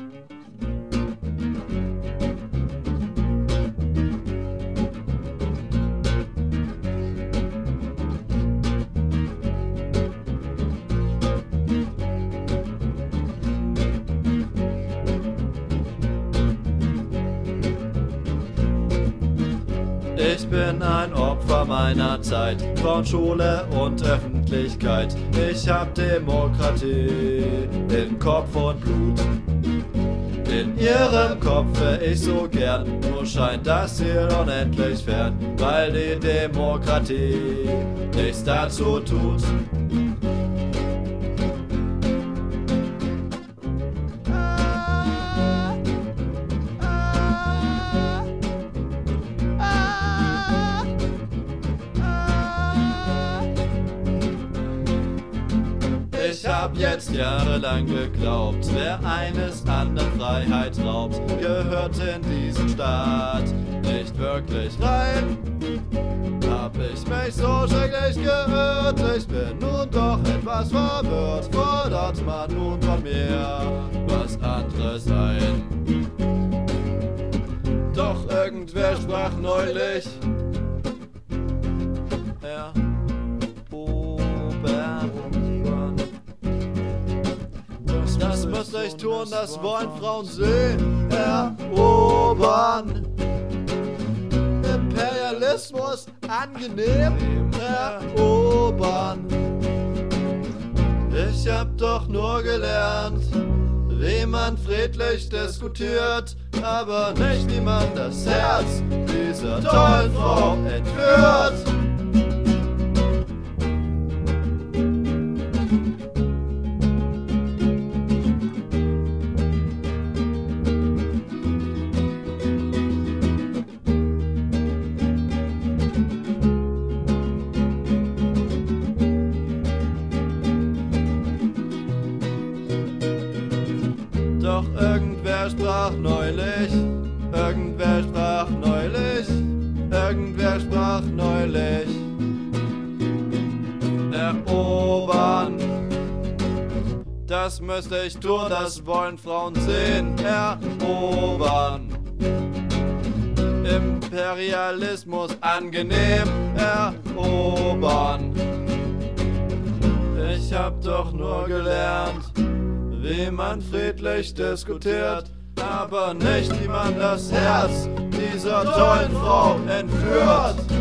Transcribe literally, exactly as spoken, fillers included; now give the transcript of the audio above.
Ich bin ein Opfer meiner Zeit, von Schule und Öffentlichkeit. Ich hab Demokratie in Kopf und Blut. In ihrem Kopf wär ich so gern, nur scheint das Ziel unendlich fern, weil die Demokratie nichts dazu tut. Ich hab jetzt jahrelang geglaubt, wer eines anderen Freiheit raubt, gehört in diesen Staat nicht wirklich rein. Hab ich mich so schrecklich geirrt, ich bin nun doch etwas verwirrt, fordert man nun von mir was anderes ein. Doch irgendwer sprach neulich, ja, das müsste ich tun, das wollen Frauen sehen, erobern. Imperialismus angenehm erobern. Ich hab doch nur gelernt, wie man friedlich diskutiert, aber nicht, wie man das Herz dieser tollen Frau entführt. Doch irgendwer sprach neulich, irgendwer sprach neulich, irgendwer sprach neulich, erobern. Das müsste ich tun, das wollen Frauen sehen, erobern. Imperialismus angenehm erobern. Ich hab doch nur gelernt, wie man friedlich diskutiert, aber nicht, wie man das Herz dieser tollen Frau entführt.